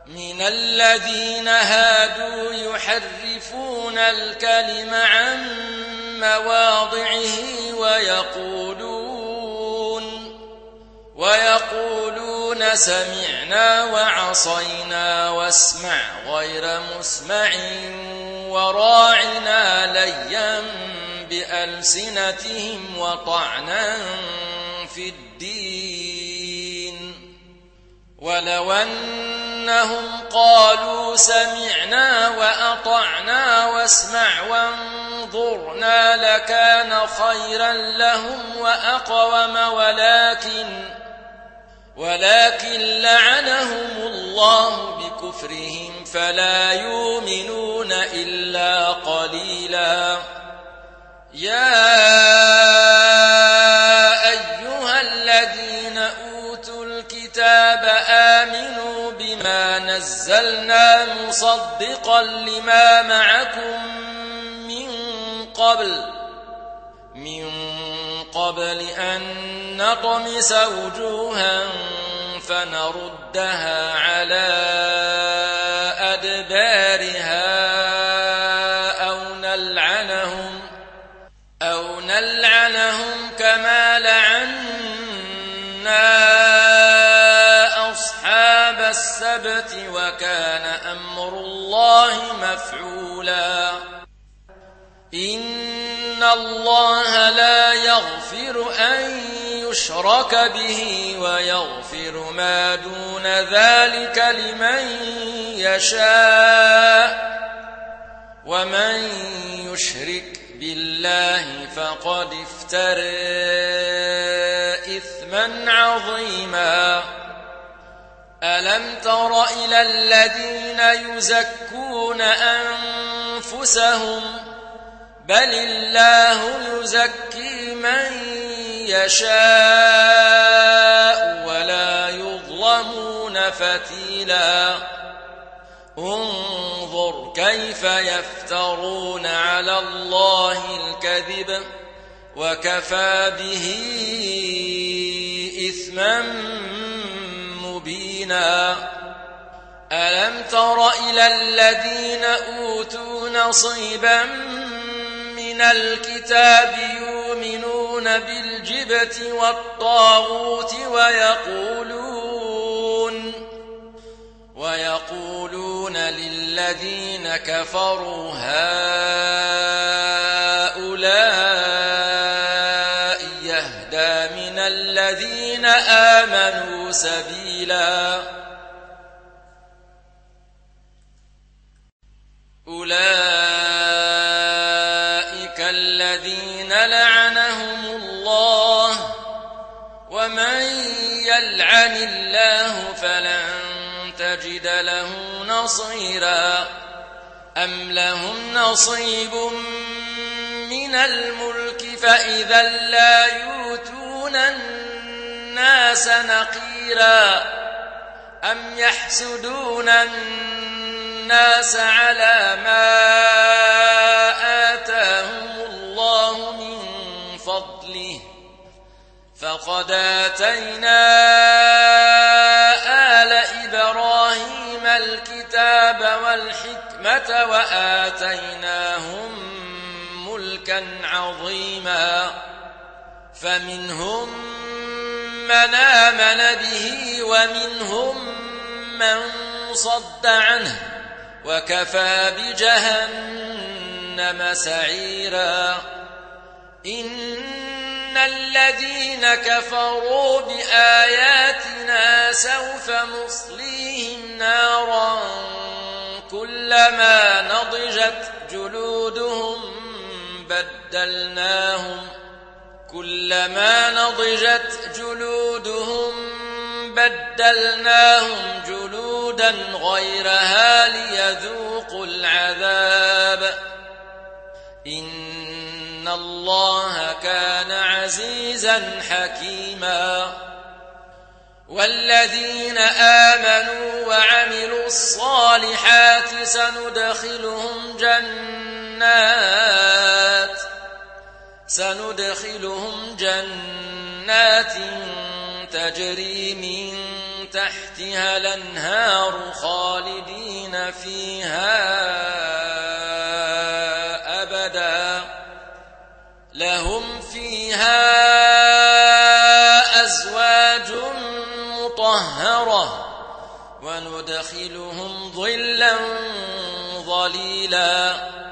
من الذين هادوا يحرفون الكلم عن مواضعه ويقولون سمعنا وعصينا واسمع غير مسمع وراعنا ليا بألسنتهم وطعنا في الدين. ولو أنهم قالوا سمعنا وأطعنا واسمع وانظرنا لكان خيرا لهم وأقوم ولكن لعنهم الله بكفرهم فلا يؤمنون إلا قليلا. يا أيها الذين أوتوا الكتاب آمنوا بما نزلنا مصدقا لما معكم من قبل أن نطمس وجوها فنردها على أدبارها أو نلعنهم كما لعنا أصحاب السبت وكان أمر الله مفعولا. إن الله لا يغفر أن يشرك به ويغفر ما دون ذلك لمن يشاء ومن يشرك بالله فقد افترى إثما عظيما. ألم تر إلى الذين يزكون أنفسهم بل الله يزكي من يشاء ولا يظلمون فتيلا. انظر كيف يفترون على الله الكذب وكفى به إثما مبينا. ألم تر إلى الذين أوتوا نصيبا من الكتاب يؤمنون بالجبت والطاغوت ويقولون للذين كفروا هؤلاء يهدى من الذين آمنوا سبيلا. أولئك الذين لعنهم الله ومن يلعن الله فلن تجد له نصيرا. أم لهم نصيب من الملك فإذا لا يؤتون الناس نقيرا. أم يحسدون الناس على ما آتاهم الله من فضله فقد آتينا آل إبراهيم الكتاب والحكمة وآتيناهم ملكا عظيما. فمنهم من آمن به ومنهم من صد عنه وكفى بجهنم سعيرا. إن الذين كفروا بآياتنا سوف نصليهم نارا كلما نضجت جلودهم بدلناهم جلودا غيرها ليذوقوا العذاب. إن الله كان عزيزا حكيما. والذين آمنوا وعملوا الصالحات سندخلهم جنات تجري من تحتها الأنهار خالدين خالدين فيها أبدا لهم فيها أزواج مطهرة وندخلهم ظلا ظليلا